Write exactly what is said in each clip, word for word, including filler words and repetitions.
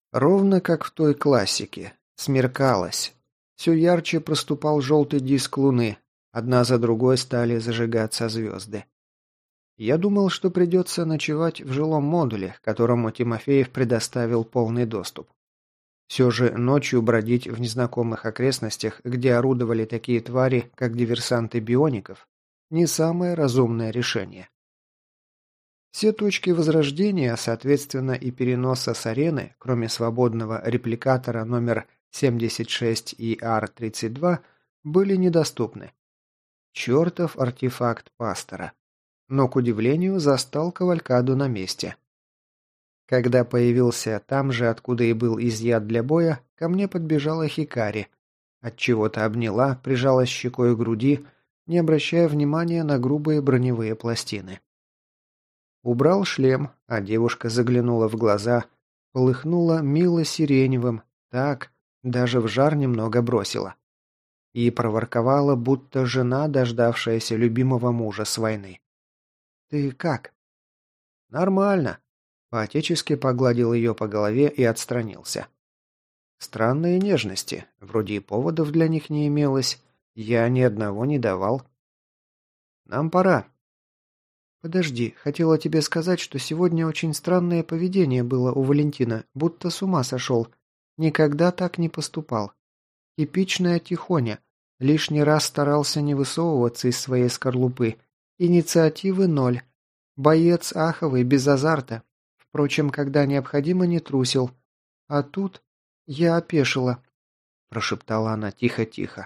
Ровно как в той классике. Смеркалось. Все ярче проступал желтый диск луны. Одна за другой стали зажигаться звезды. Я думал, что придется ночевать в жилом модуле, которому Тимофеев предоставил полный доступ. Все же ночью бродить в незнакомых окрестностях, где орудовали такие твари, как диверсанты биоников, не самое разумное решение. Все точки возрождения, соответственно и переноса с арены, кроме свободного репликатора номер семьдесят шесть И Ар тридцать два, были недоступны. Чертов артефакт пастора. Но, к удивлению, застал кавалькаду на месте. Когда появился там же, откуда и был изъят для боя, ко мне подбежала Хикари. Отчего-то обняла, прижалась щекой к груди, не обращая внимания на грубые броневые пластины. Убрал шлем, а девушка заглянула в глаза, полыхнула мило сиреневым, так, даже в жар немного бросила. И проворковала, будто жена, дождавшаяся любимого мужа с войны. «Ты как?» «Нормально», – по-отечески погладил ее по голове и отстранился. Странные нежности, вроде и поводов для них не имелось, я ни одного не давал. «Нам пора». «Подожди, хотела тебе сказать, что сегодня очень странное поведение было у Валентина, будто с ума сошел. Никогда так не поступал. Типичная тихоня, лишний раз старался не высовываться из своей скорлупы. Инициативы ноль. Боец аховый, без азарта. Впрочем, когда необходимо, не трусил. А тут я опешила», – прошептала она тихо-тихо.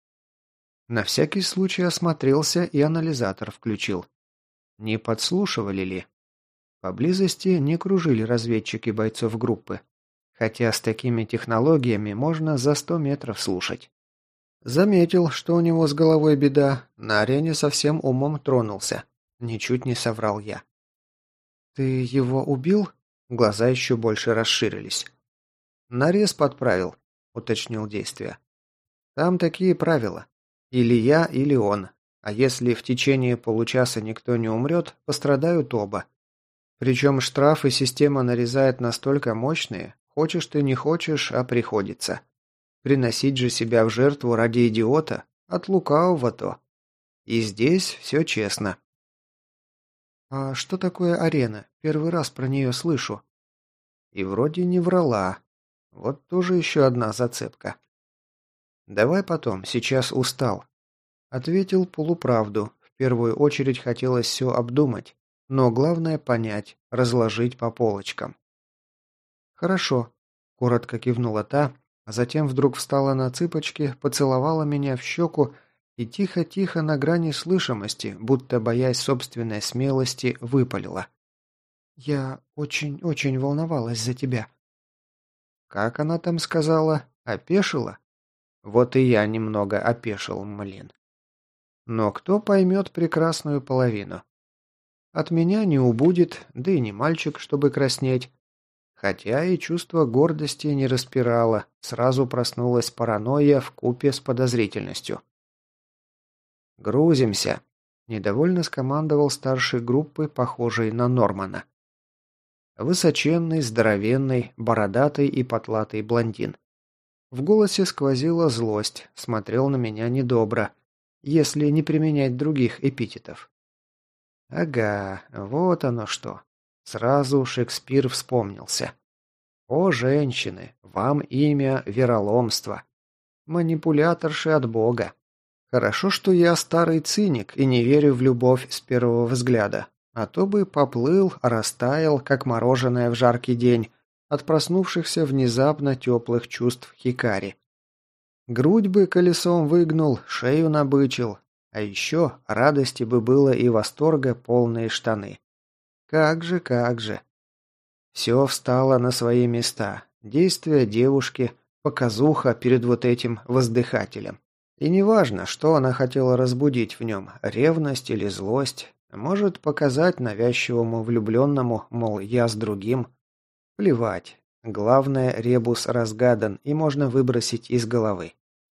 На всякий случай осмотрелся и анализатор включил. Не подслушивали ли? Поблизости не кружили разведчики бойцов группы. Хотя с такими технологиями можно за сто метров слушать. Заметил, что у него с головой беда, на арене совсем умом тронулся. Ничуть не соврал я. «Ты его убил?» Глаза еще больше расширились. «Нарез подправил», — уточнил действие. «Там такие правила. Или я, или он. А если в течение получаса никто не умрет, пострадают оба. Причем штрафы система нарезает настолько мощные, хочешь ты не хочешь, а приходится. Приносить же себя в жертву ради идиота, от лукавого-то. И здесь все честно». «А что такое арена? Первый раз про нее слышу». И вроде не врала. Вот тоже еще одна зацепка. «Давай потом, сейчас устал». Ответил полуправду. В первую очередь хотелось все обдумать, но главное понять, разложить по полочкам. «Хорошо», – коротко кивнула та, а затем вдруг встала на цыпочки, поцеловала меня в щеку и тихо-тихо на грани слышимости, будто боясь собственной смелости, выпалила. «Я очень-очень волновалась за тебя». Как она там сказала? Опешила? Вот и я немного опешил, млин. Но кто поймет прекрасную половину? От меня не убудет, да и не мальчик, чтобы краснеть. Хотя и чувство гордости не распирало, сразу проснулась паранойя вкупе с подозрительностью. «Грузимся», – недовольно скомандовал старший группы, похожий на Нормана. Высоченный, здоровенный, бородатый и потлатый блондин. В голосе сквозила злость, смотрел на меня недобро, если не применять других эпитетов. Ага, вот оно что. Сразу Шекспир вспомнился. О, женщины, вам имя вероломство. Манипуляторши от Бога. Хорошо, что я старый циник и не верю в любовь с первого взгляда. А то бы поплыл, растаял, как мороженое в жаркий день, от проснувшихся внезапно теплых чувств Хикари. Грудь бы колесом выгнул, шею набычил, а еще радости бы было и восторга полные штаны. Как же, как же. Все встало на свои места. Действия девушки, показуха перед вот этим воздыхателем. И неважно, что она хотела разбудить в нем, ревность или злость. Может показать навязчивому влюбленному, мол, я с другим. Плевать. Главное, ребус разгадан, и можно выбросить из головы.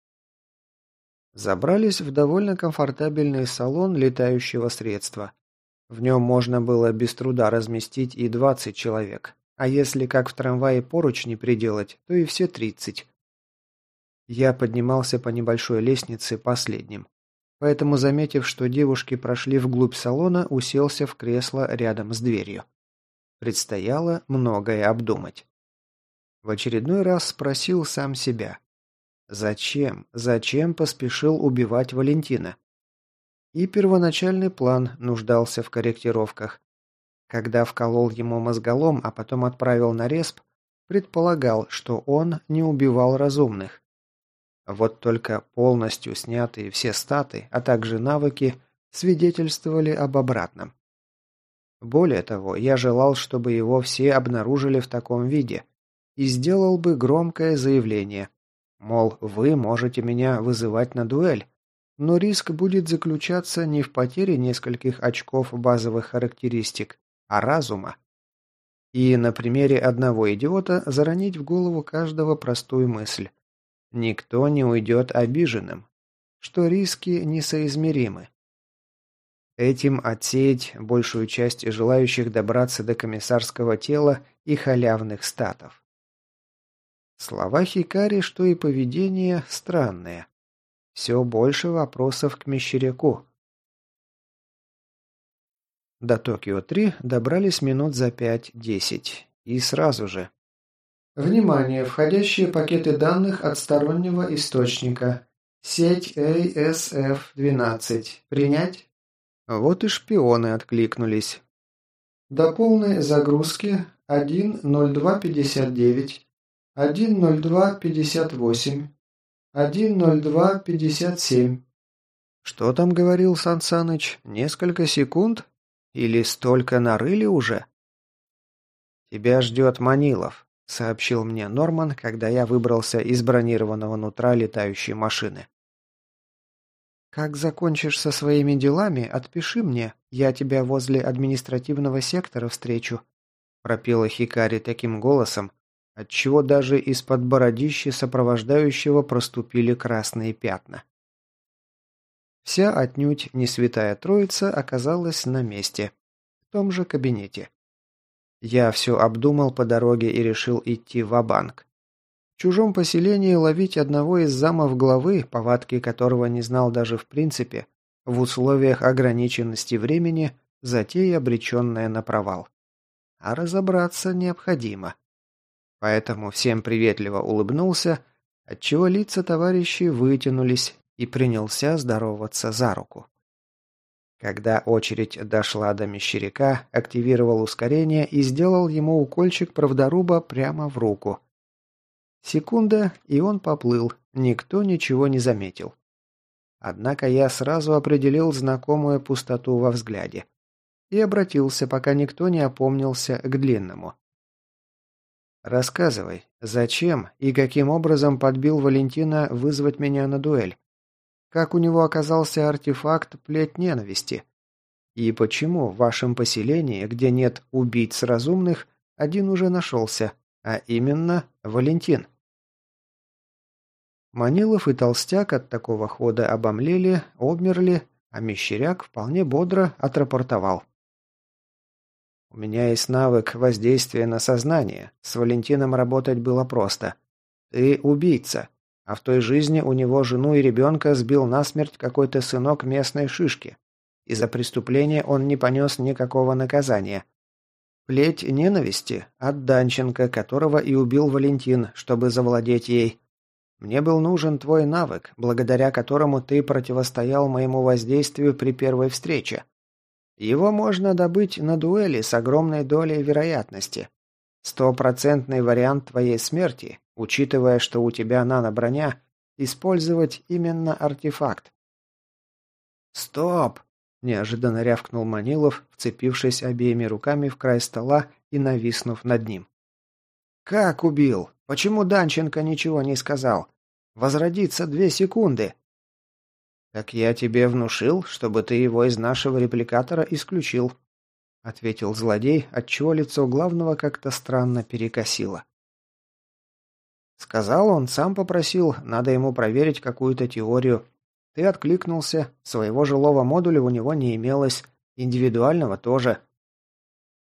Забрались в довольно комфортабельный салон летающего средства. В нем можно было без труда разместить и двадцать человек. А если как в трамвае поручни приделать, то и все тридцать. Я поднимался по небольшой лестнице последним. Поэтому, заметив, что девушки прошли вглубь салона, уселся в кресло рядом с дверью. Предстояло многое обдумать. В очередной раз спросил сам себя. Зачем, зачем поспешил убивать Валентина? И первоначальный план нуждался в корректировках. Когда вколол ему мозголом, а потом отправил на респ, предполагал, что он не убивал разумных. Вот только полностью снятые все статы, а также навыки, свидетельствовали об обратном. Более того, я желал, чтобы его все обнаружили в таком виде, и сделал бы громкое заявление, мол, вы можете меня вызывать на дуэль, но риск будет заключаться не в потере нескольких очков базовых характеристик, а разума. И на примере одного идиота заронить в голову каждого простую мысль. Никто не уйдет обиженным, что риски несоизмеримы. Этим отсеять большую часть желающих добраться до комиссарского тела и халявных статов. Слова Хикари, что и поведение, странные. Все больше вопросов к Мещеряку. До Токио-три добрались минут за пять-десять. И сразу же. Внимание! Входящие пакеты данных от стороннего источника. Сеть эй эс эф двенадцать. Принять? Вот и шпионы откликнулись. До полной загрузки один ноль два пятьдесят девять, один ноль два пятьдесят восемь, один ноль два пятьдесят семь. Что там говорил Сан Саныч? Несколько секунд? Или столько нарыли уже? Тебя ждет Манилов, сообщил мне Норман, когда я выбрался из бронированного нутра летающей машины. «Как закончишь со своими делами, отпиши мне, я тебя возле административного сектора встречу», пропела Хикари таким голосом, отчего даже из-под бородищи сопровождающего проступили красные пятна. Вся отнюдь не святая троица оказалась на месте, в том же кабинете. Я все обдумал по дороге и решил идти ва-банк. В чужом поселении ловить одного из замов главы, повадки которого не знал даже в принципе, в условиях ограниченности времени, затея, обреченная на провал. А разобраться необходимо. Поэтому всем приветливо улыбнулся, отчего лица товарищей вытянулись, и принялся здороваться за руку. Когда очередь дошла до Мещеряка, активировал ускорение и сделал ему укольчик правдоруба прямо в руку. Секунда, и он поплыл, никто ничего не заметил. Однако я сразу определил знакомую пустоту во взгляде и обратился, пока никто не опомнился, к длинному. «Рассказывай, зачем и каким образом подбил Валентина вызвать меня на дуэль? Как у него оказался артефакт плеть ненависти? И почему в вашем поселении, где нет убийц разумных, один уже нашелся, а именно Валентин?» Манилов и Толстяк от такого хода обомлели, обмерли, а Мещеряк вполне бодро отрапортовал. «У меня есть навык воздействия на сознание. С Валентином работать было просто. Ты убийца, а в той жизни у него жену и ребенка сбил насмерть какой-то сынок местной шишки. И за преступление он не понес никакого наказания. Плеть ненависти от Данченко, которого и убил Валентин, чтобы завладеть ей. Мне был нужен твой навык, благодаря которому ты противостоял моему воздействию при первой встрече. Его можно добыть на дуэли с огромной долей вероятности. Стопроцентный вариант твоей смерти, учитывая, что у тебя нано-броня, использовать именно артефакт». «Стоп!» – неожиданно рявкнул Манилов, вцепившись обеими руками в край стола и нависнув над ним. «Как убил? Почему Данченко ничего не сказал? Возродиться две секунды!» «Так я тебе внушил, чтобы ты его из нашего репликатора исключил», — ответил злодей, отчего лицо главного как-то странно перекосило. «Сказал он, сам попросил, надо ему проверить какую-то теорию. Ты откликнулся, своего жилого модуля у него не имелось, индивидуального тоже».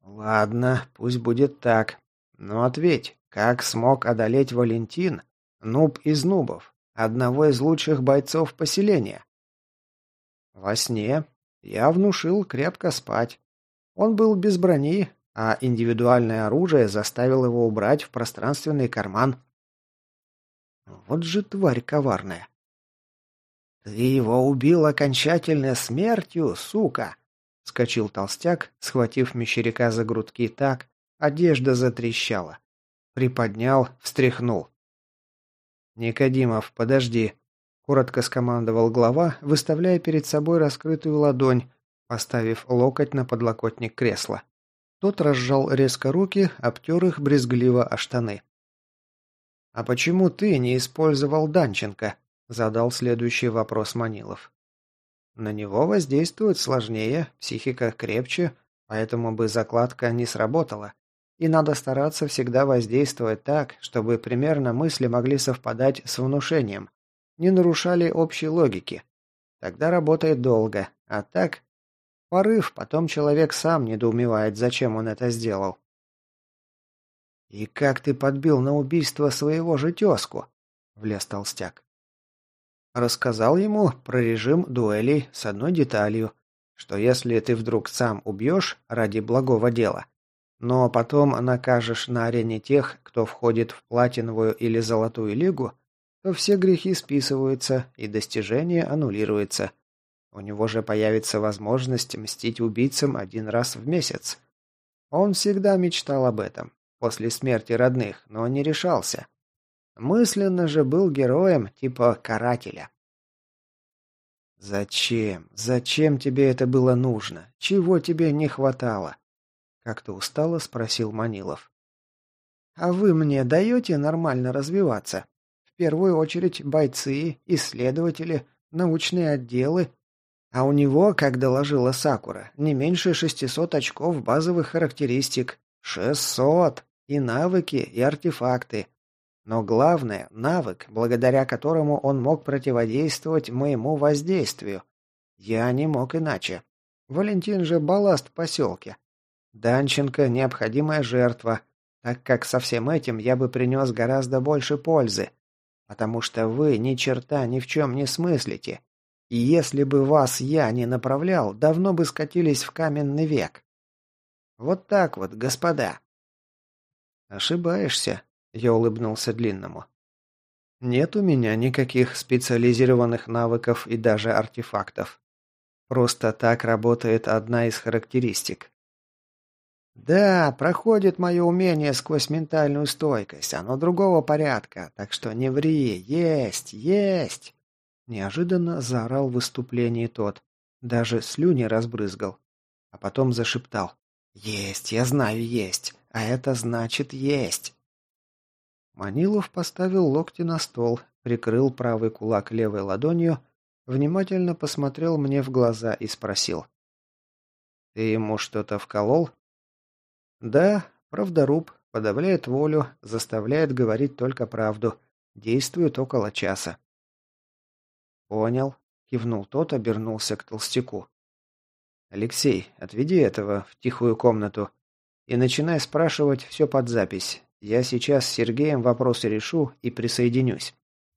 Ладно, пусть будет так. Но ответь, как смог одолеть Валентин, нуб из нубов, одного из лучших бойцов поселения? Во сне я внушил крепко спать. Он был без брони, а индивидуальное оружие заставил его убрать в пространственный карман. Вот же тварь коварная. «Ты его убил окончательной смертью, сука!» — вскочил толстяк, схватив мещеряка за грудки так, одежда затрещала. Приподнял, встряхнул. «Никодимов, подожди!» — коротко скомандовал глава, выставляя перед собой раскрытую ладонь, поставив локоть на подлокотник кресла. Тот разжал резко руки, обтер их брезгливо о штаны. «А почему ты не использовал Данченко?» — задал следующий вопрос Манилов. «На него воздействует сложнее, психика крепче, поэтому бы закладка не сработала. И надо стараться всегда воздействовать так, чтобы примерно мысли могли совпадать с внушением, не нарушали общей логики. Тогда работает долго, а так... Порыв, потом человек сам недоумевает, зачем он это сделал». «И как ты подбил на убийство своего же тезку?» — влез толстяк. Рассказал ему про режим дуэлей с одной деталью, что если ты вдруг сам убьешь ради благого дела, но потом накажешь на арене тех, кто входит в платиновую или золотую лигу, то все грехи списываются и достижение аннулируется. У него же появится возможность мстить убийцам один раз в месяц. Он всегда мечтал об этом, после смерти родных, но не решался. Мысленно же был героем типа карателя. «Зачем? Зачем тебе это было нужно? Чего тебе не хватало?» Как-то устало спросил Манилов. «А вы мне даете нормально развиваться? В первую очередь бойцы, исследователи, научные отделы. А у него, как доложила Сакура, не меньше шестисот очков базовых характеристик. шестьсот! И навыки, и артефакты. Но главное – навык, благодаря которому он мог противодействовать моему воздействию. Я не мог иначе. Валентин же балласт в поселке. Данченко – необходимая жертва, так как со всем этим я бы принес гораздо больше пользы. Потому что вы ни черта ни в чем не смыслите. И если бы вас я не направлял, давно бы скатились в каменный век. Вот так вот, господа. Ошибаешься. Я улыбнулся Длинному. Нет у меня никаких специализированных навыков и даже артефактов. Просто так работает одна из характеристик. Да, проходит мое умение сквозь ментальную стойкость, оно другого порядка, так что не ври, есть, есть. Неожиданно заорал в выступлении тот, даже слюни разбрызгал, а потом зашептал. Есть, я знаю, есть, а это значит есть. Манилов поставил локти на стол, прикрыл правый кулак левой ладонью, внимательно посмотрел мне в глаза и спросил. «Ты ему что-то вколол?» «Да, правдоруб, подавляет волю, заставляет говорить только правду, действует около часа». «Понял», — кивнул тот, обернулся к толстяку. «Алексей, отведи этого в тихую комнату и начинай спрашивать все под запись. Я сейчас с Сергеем вопросы решу и присоединюсь».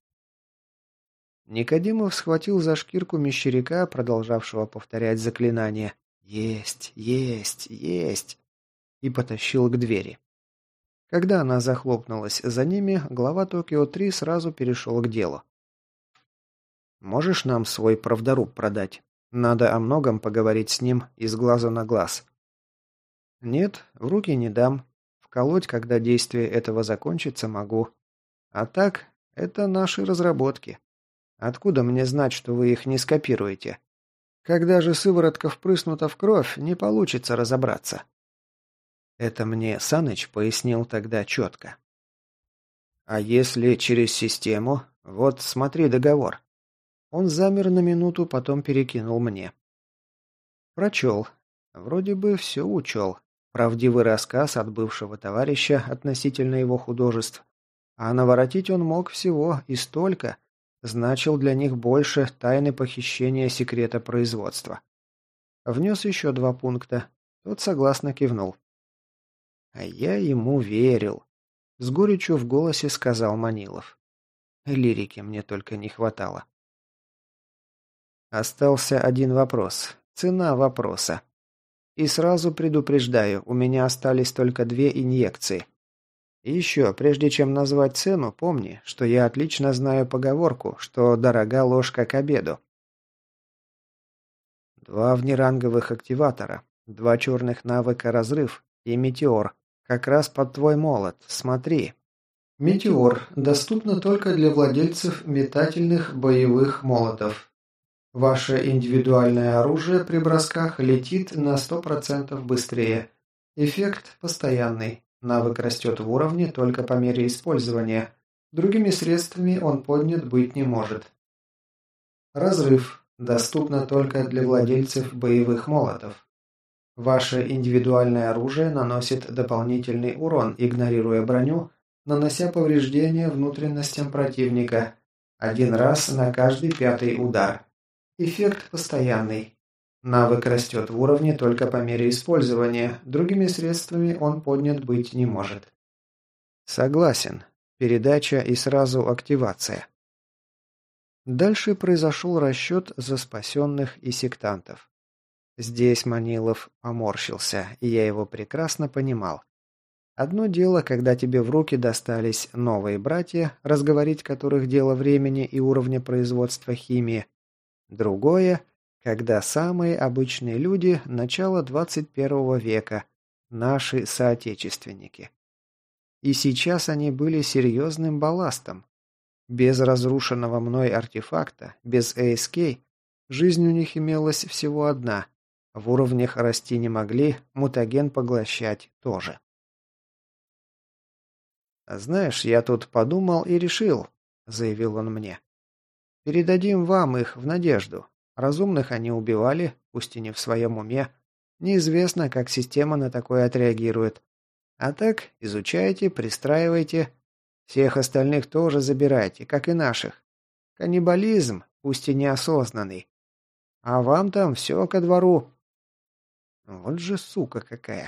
Никодимов схватил за шкирку мещеряка, продолжавшего повторять заклинание «Есть, есть, есть!» и потащил к двери. Когда она захлопнулась за ними, глава Токио три сразу перешел к делу. «Можешь нам свой правдоруб продать? Надо о многом поговорить с ним из глаза на глаз». «Нет, в руки не дам. Вколоть, когда действие этого закончится, могу. А так, это наши разработки. Откуда мне знать, что вы их не скопируете? Когда же сыворотка впрыснута в кровь, не получится разобраться». Это мне Саныч пояснил тогда четко. «А если через систему? Вот смотри договор». Он замер на минуту, потом перекинул мне. Прочел. Вроде бы все учел. Правдивый рассказ от бывшего товарища относительно его художеств. А наворотить он мог всего и столько. Значил для них больше тайны похищения секрета производства. Внес еще два пункта. Тот согласно кивнул. А я ему верил. С горечью в голосе сказал Манилов. Лирики мне только не хватало. Остался один вопрос. Цена вопроса. И сразу предупреждаю, у меня остались только две инъекции. И еще, прежде чем назвать цену, помни, что я отлично знаю поговорку, что дорога ложка к обеду. Два внеранговых активатора, два черных навыка разрыв и метеор. Как раз под твой молот, смотри. Метеор доступно только для владельцев метательных боевых молотов. Ваше индивидуальное оружие при бросках летит на сто процентов быстрее. Эффект постоянный. Навык растет в уровне только по мере использования. Другими средствами он поднят быть не может. Разрыв. Доступно только для владельцев боевых молотов. Ваше индивидуальное оружие наносит дополнительный урон, игнорируя броню, нанося повреждения внутренностям противника. Один раз на каждый пятый удар. Эффект постоянный. Навык растет в уровне только по мере использования, другими средствами он поднят быть не может. Согласен. Передача и сразу активация. Дальше произошел расчет за спасенных и сектантов. Здесь Манилов поморщился, и я его прекрасно понимал. Одно дело, когда тебе в руки достались новые братья, разговорить которых дело времени и уровня производства химии. Другое, когда самые обычные люди начала двадцать первого века, наши соотечественники. И сейчас они были серьезным балластом. Без разрушенного мной артефакта, без эй эс кей, жизнь у них имелась всего одна. В уровнях расти не могли, мутаген поглощать тоже. «Знаешь, я тут подумал и решил», — заявил он мне. «Передадим вам их в надежду. Разумных они убивали, пусть и не в своем уме. Неизвестно, как система на такое отреагирует. А так, изучайте, пристраивайте. Всех остальных тоже забирайте, как и наших. Каннибализм, пусть и неосознанный. А вам там все ко двору». Вот же сука какая.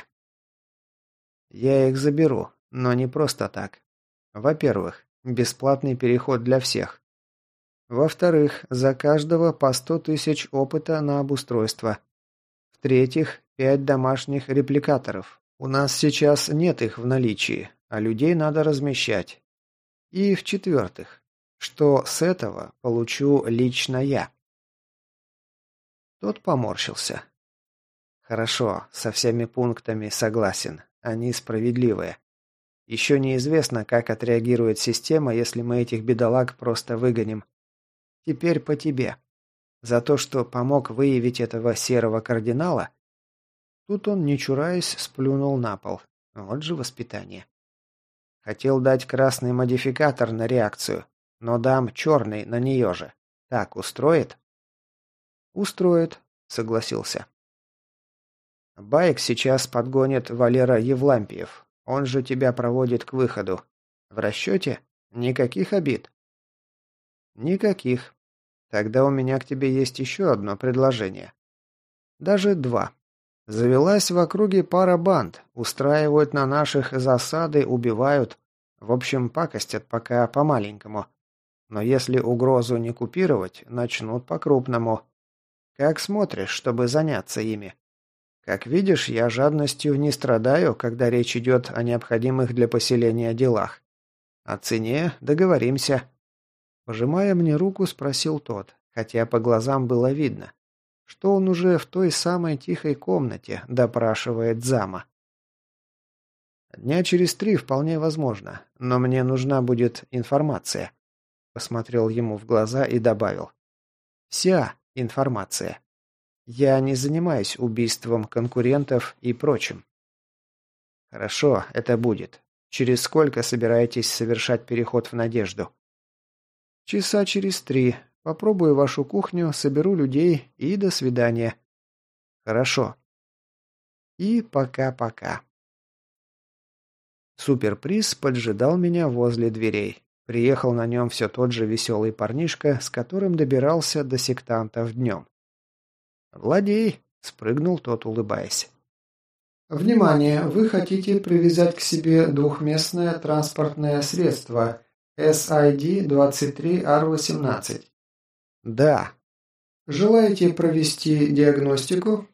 Я их заберу, но не просто так. Во-первых, бесплатный переход для всех. Во-вторых, за каждого по сто тысяч опыта на обустройство. В-третьих, пять домашних репликаторов. У нас сейчас нет их в наличии, а людей надо размещать. И в-четвертых, что с этого получу лично я. Тот поморщился. Хорошо, со всеми пунктами согласен. Они справедливые. Еще неизвестно, как отреагирует система, если мы этих бедолаг просто выгоним. Теперь по тебе. За то, что помог выявить этого серого кардинала? Тут он, не чураясь, сплюнул на пол. Вот же воспитание. Хотел дать красный модификатор на реакцию, но дам черный на нее же. Так устроит? Устроит, согласился. Байк сейчас подгонит Валера Евлампиев. Он же тебя проводит к выходу. В расчете? Никаких обид? Никаких. Тогда у меня к тебе есть еще одно предложение. Даже два. Завелась в округе пара банд, устраивают на наших засады, убивают. В общем, пакостят пока по-маленькому. Но если угрозу не купировать, начнут по-крупному. Как смотришь, чтобы заняться ими? Как видишь, я жадностью не страдаю, когда речь идет о необходимых для поселения делах. О цене договоримся. Пожимая мне руку, спросил тот, хотя по глазам было видно, что он уже в той самой тихой комнате допрашивает зама. Дня через три вполне возможно, но мне нужна будет информация. Посмотрел ему в глаза и добавил. Вся информация. Я не занимаюсь убийством конкурентов и прочим. Хорошо, это будет. Через сколько собираетесь совершать переход в Надежду? Часа через три. Попробую вашу кухню, соберу людей и до свидания. Хорошо. И пока-пока. Суперприз поджидал меня возле дверей. Приехал на нем все тот же веселый парнишка, с которым добирался до сектантов днем. «Владей!» – спрыгнул тот, улыбаясь. Внимание! Вы хотите привязать к себе двухместное транспортное средство эс ай ди двадцать три ар восемнадцать. Да. Желаете провести диагностику?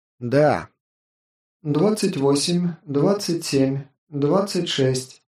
Да. двадцать восемь, двадцать семь, двадцать шесть.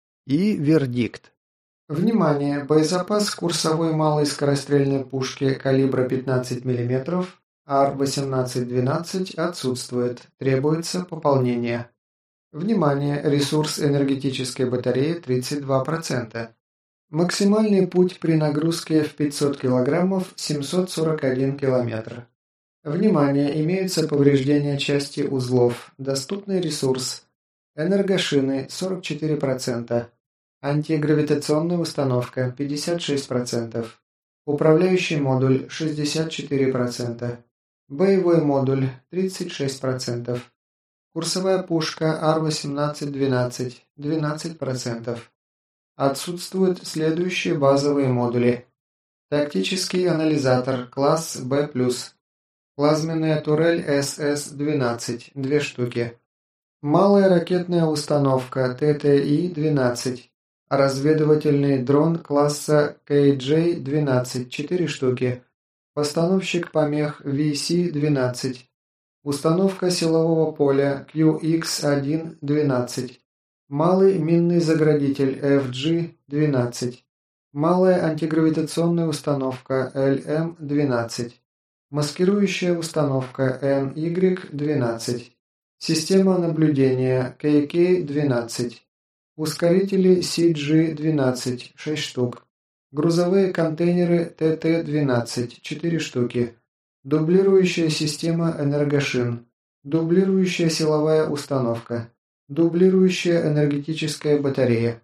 И вердикт. Внимание! Боезапас курсовой малой скорострельной пушки калибра пятнадцать миллиметров ар восемнадцать двенадцать отсутствует. Требуется пополнение. Внимание! Ресурс энергетической батареи тридцать два процента. Максимальный путь при нагрузке в пятьсот килограммов семьсот сорок один километр. Внимание! Имеются повреждения части узлов. Доступный ресурс. Энергошины сорок четыре процента. Антигравитационная установка пятьдесят шесть процентов. Управляющий модуль шестьдесят четыре процента. Боевой модуль тридцать шесть процентов. Курсовая пушка ар восемнадцать двенадцать двенадцать процентов. Отсутствуют следующие базовые модули. Тактический анализатор класс бэ плюс. Плазменная турель эс эс двенадцать две штуки. Малая ракетная установка тэ тэ и двенадцать. Разведывательный дрон класса кей джей двенадцать четыре штуки. Постановщик помех ви си двенадцать. Установка силового поля кью икс один двенадцать. Малый минный заградитель эф джи двенадцать. Малая антигравитационная установка эл эм двенадцать. Маскирующая установка эн игрек двенадцать. Система наблюдения кей кей двенадцать. Ускорители си джи двенадцать шесть штук. Грузовые контейнеры тэ тэ двенадцать четыре штуки. Дублирующая система энергошин. Дублирующая силовая установка. Дублирующая энергетическая батарея.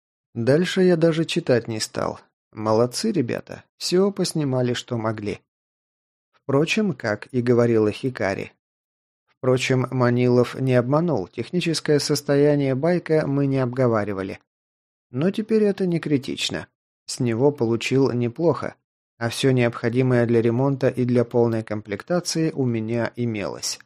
Дальше я даже читать не стал. Молодцы ребята, все поснимали, что могли. Впрочем, как и говорила Хикари. Впрочем, Манилов не обманул, техническое состояние байка мы не обговаривали. Но теперь это не критично. С него получил неплохо, а все необходимое для ремонта и для полной комплектации у меня имелось.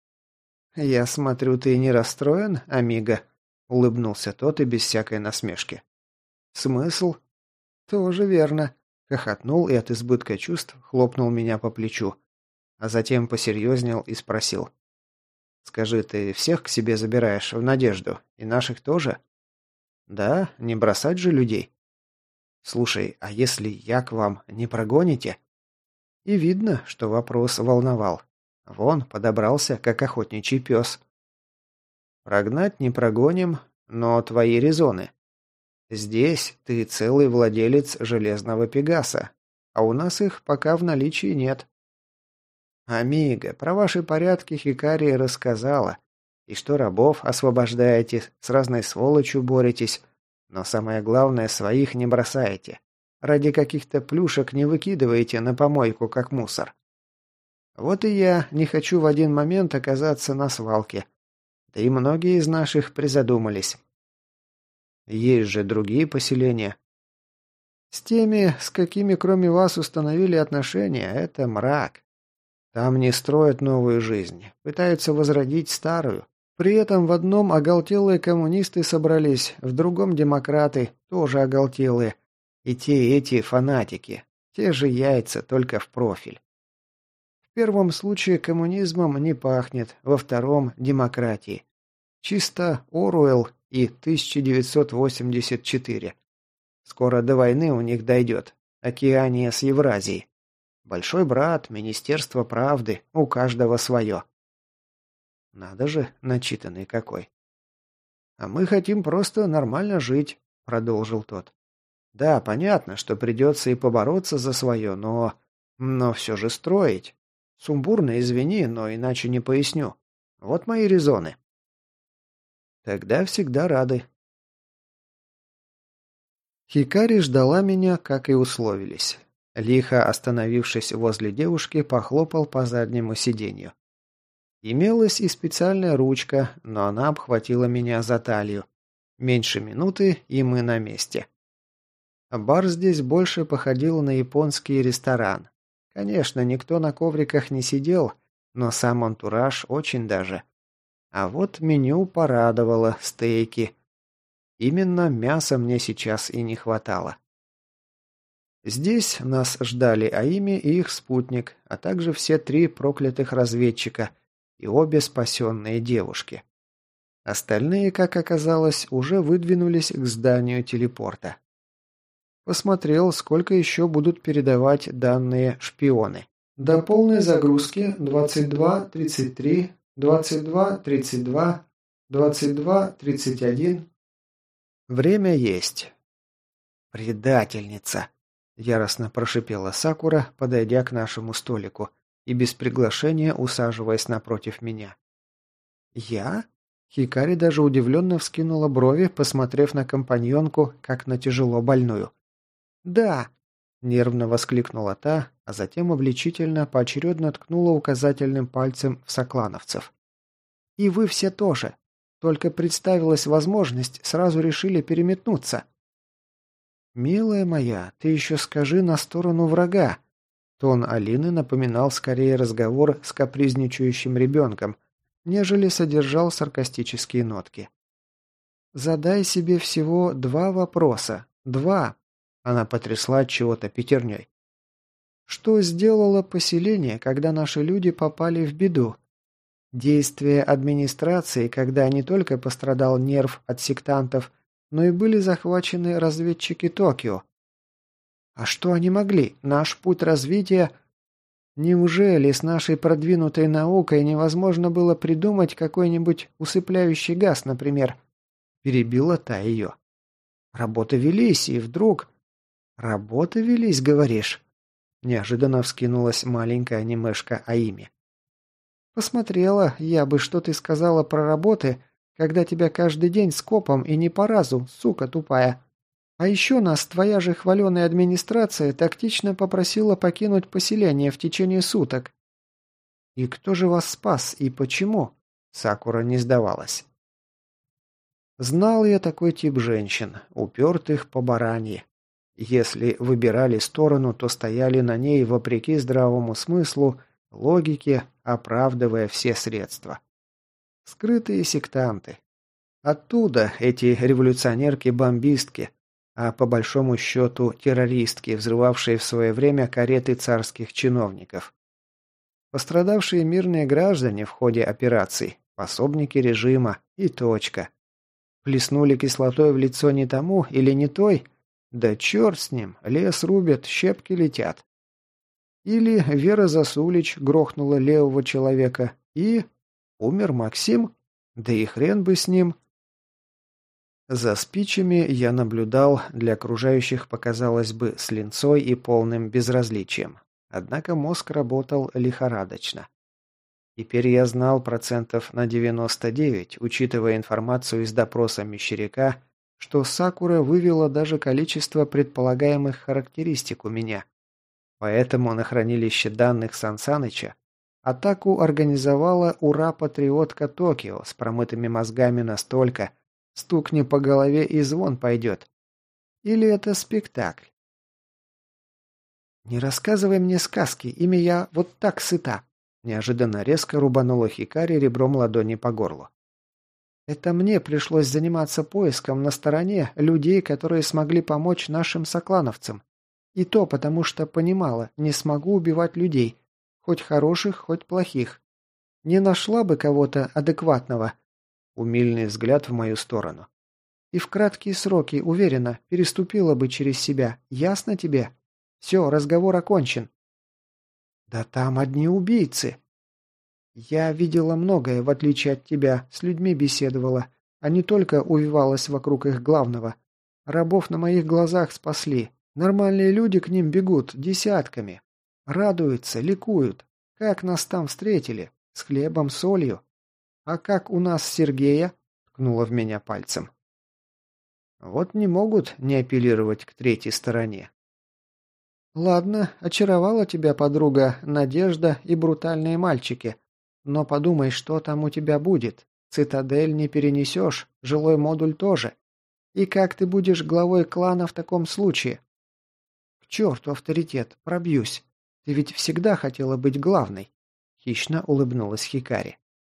«Я смотрю, ты не расстроен, амиго?» – улыбнулся тот и без всякой насмешки. «Смысл?» «Тоже верно», – хохотнул и от избытка чувств хлопнул меня по плечу, а затем посерьезнел и спросил. «Скажи, ты всех к себе забираешь в надежду? И наших тоже?» «Да, не бросать же людей». «Слушай, а если я к вам, не прогоните?» И видно, что вопрос волновал. Вон, подобрался, как охотничий пес. «Прогнать не прогоним, но твои резоны. Здесь ты целый владелец железного Пегаса, а у нас их пока в наличии нет». «Амиго, про ваши порядки Хикари рассказала. И что рабов освобождаете, с разной сволочью боретесь, но самое главное, своих не бросаете. Ради каких-то плюшек не выкидываете на помойку, как мусор. Вот и я не хочу в один момент оказаться на свалке. Да и многие из наших призадумались. Есть же другие поселения. С теми, с какими кроме вас установили отношения, это мрак. Там не строят новую жизнь, пытаются возродить старую. При этом в одном оголтелые коммунисты собрались, в другом демократы, тоже оголтелые. И те, и эти фанатики. Те же яйца, только в профиль. В первом случае коммунизмом не пахнет, во втором – демократией. Чисто Оруэлл и тысяча девятьсот восемьдесят четыре. Скоро до войны у них дойдет. Океания с Евразией. Большой брат, Министерство правды, у каждого свое. Надо же, начитанный какой. А мы хотим просто нормально жить, продолжил тот. Да, понятно, что придется и побороться за свое, но... Но все же строить. Сумбурно, извини, но иначе не поясню. Вот мои резоны. Тогда всегда рады. Хикари ждала меня, как и условились. Лихо остановившись возле девушки, похлопал по заднему сиденью. Имелась и специальная ручка, но она обхватила меня за талию. Меньше минуты, и мы на месте. Бар здесь больше походил на японский ресторан. Конечно, никто на ковриках не сидел, но сам антураж очень даже. А вот меню порадовало стейки. Именно мяса мне сейчас и не хватало. Здесь нас ждали Аими и их спутник, а также все три проклятых разведчика и обе спасенные девушки. Остальные, как оказалось, уже выдвинулись к зданию телепорта. Посмотрел, сколько еще будут передавать данные шпионы. До полной загрузки двадцать два тридцать три, двадцать два тридцать два, двадцать два тридцать один. Время есть. «Предательница!» – яростно прошипела Сакура, подойдя к нашему столику и без приглашения усаживаясь напротив меня. «Я?» Хикари даже удивленно вскинула брови, посмотрев на компаньонку, как на тяжело больную. «Да!» – нервно воскликнула та, а затем обличительно поочередно ткнула указательным пальцем в соклановцев. «И вы все тоже. Только представилась возможность, сразу решили переметнуться». «Милая моя, ты еще скажи на сторону врага». Тон Алины напоминал скорее разговор с капризничающим ребенком, нежели содержал саркастические нотки. «Задай себе всего два вопроса. Два!» Она потрясла от чего-то пятерней. «Что сделало поселение, когда наши люди попали в беду? Действия администрации, когда не только пострадал нерв от сектантов, но и были захвачены разведчики Токио. А что они могли? Наш путь развития... Неужели с нашей продвинутой наукой невозможно было придумать какой-нибудь усыпляющий газ, например?» Перебила та ее. «Работы велись, и вдруг...» «Работы велись, говоришь?» Неожиданно вскинулась маленькая анимешка Аими. «Посмотрела я бы, что ты сказала про работы, когда тебя каждый день скопом и не по разу, сука тупая. А еще нас твоя же хваленая администрация тактично попросила покинуть поселение в течение суток». «И кто же вас спас и почему?» Сакура не сдавалась. Знал я такой тип женщин, упертых по баранье. Если выбирали сторону, то стояли на ней вопреки здравому смыслу, логике, оправдывая все средства. Скрытые сектанты. Оттуда эти революционерки-бомбистки, а по большому счету террористки, взрывавшие в свое время кареты царских чиновников. Пострадавшие мирные граждане в ходе операций, пособники режима и точка. Плеснули кислотой в лицо не тому или не той? Да черт с ним, лес рубят, щепки летят. Или Вера Засулич грохнула левого человека и... Умер Максим? Да и хрен бы с ним. За спичами я наблюдал, для окружающих показалось бы с линцой и полным безразличием. Однако мозг работал лихорадочно. Теперь я знал процентов на девяносто девять, учитывая информацию из допроса Мещеряка, что Сакура вывела даже количество предполагаемых характеристик у меня. Поэтому на хранилище данных Сан Саныча атаку организовала ура-патриотка Токио с промытыми мозгами настолько, стукни по голове и звон пойдет. Или это спектакль? «Не рассказывай мне сказки, ими я вот так сыта», неожиданно резко рубанула Хикари ребром ладони по горлу. «Это мне пришлось заниматься поиском на стороне людей, которые смогли помочь нашим соклановцам. И то потому, что понимала, не смогу убивать людей, хоть хороших, хоть плохих. Не нашла бы кого-то адекватного». Умильный взгляд в мою сторону. «И в краткие сроки, уверена, переступила бы через себя. Ясно тебе? Все, разговор окончен». «Да там одни убийцы». «Я видела многое, в отличие от тебя, с людьми беседовала, а не только увивалась вокруг их главного. Рабов на моих глазах спасли. Нормальные люди к ним бегут десятками. Радуются, ликуют. Как нас там встретили? С хлебом, солью. А как у нас Сергея?» ткнула в меня пальцем. Вот не могут не апеллировать к третьей стороне. «Ладно, очаровала тебя подруга, Надежда и брутальные мальчики. Но подумай, что там у тебя будет. Цитадель не перенесешь, жилой модуль тоже. И как ты будешь главой клана в таком случае?» «К черту авторитет, пробьюсь. Ты ведь всегда хотела быть главной», — хищно улыбнулась Хикари.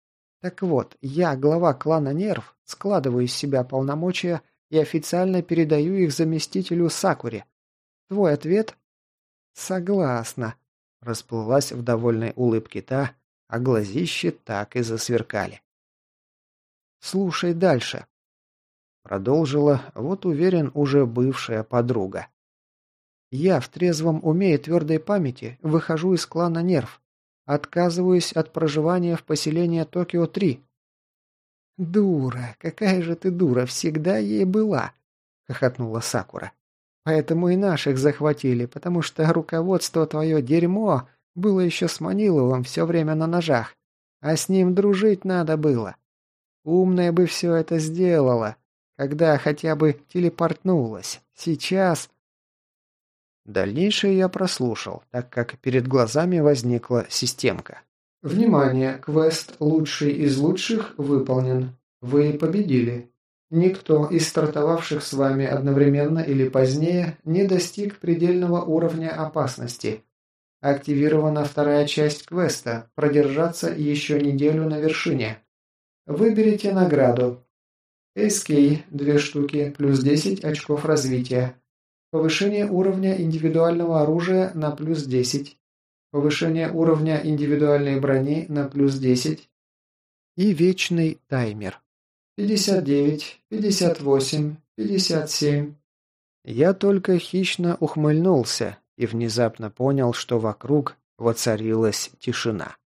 Так вот, я, глава клана Нерв, складываю из себя полномочия и официально передаю их заместителю Сакуре. Твой ответ? Согласна. Расплылась в довольной улыбке та, а глазищи так и засверкали. Слушай дальше. Продолжила, вот уверен, уже бывшая подруга. Я в трезвом уме и твердой памяти выхожу из клана Нерв. Отказываюсь от проживания в поселении Токио-три. «Дура, какая же ты дура, всегда ей была!» — хохотнула Сакура. «Поэтому и наших захватили, потому что руководство твое дерьмо было еще с Маниловым все время на ножах, а с ним дружить надо было. Умная бы все это сделала, когда хотя бы телепортнулась. Сейчас...» Дальнейшее я прослушал, так как перед глазами возникла системка. Внимание! Квест «Лучший из лучших» выполнен. Вы победили. Никто из стартовавших с вами одновременно или позднее не достиг предельного уровня опасности. Активирована вторая часть квеста «Продержаться еще неделю на вершине». Выберите награду. эс кей – две штуки, плюс десять очков развития. Повышение уровня индивидуального оружия на плюс десять. Повышение уровня индивидуальной брони на плюс десять. И вечный таймер. пятьдесят девять, пятьдесят восемь, пятьдесят семь. Я только хищно ухмыльнулся и внезапно понял, что вокруг воцарилась тишина.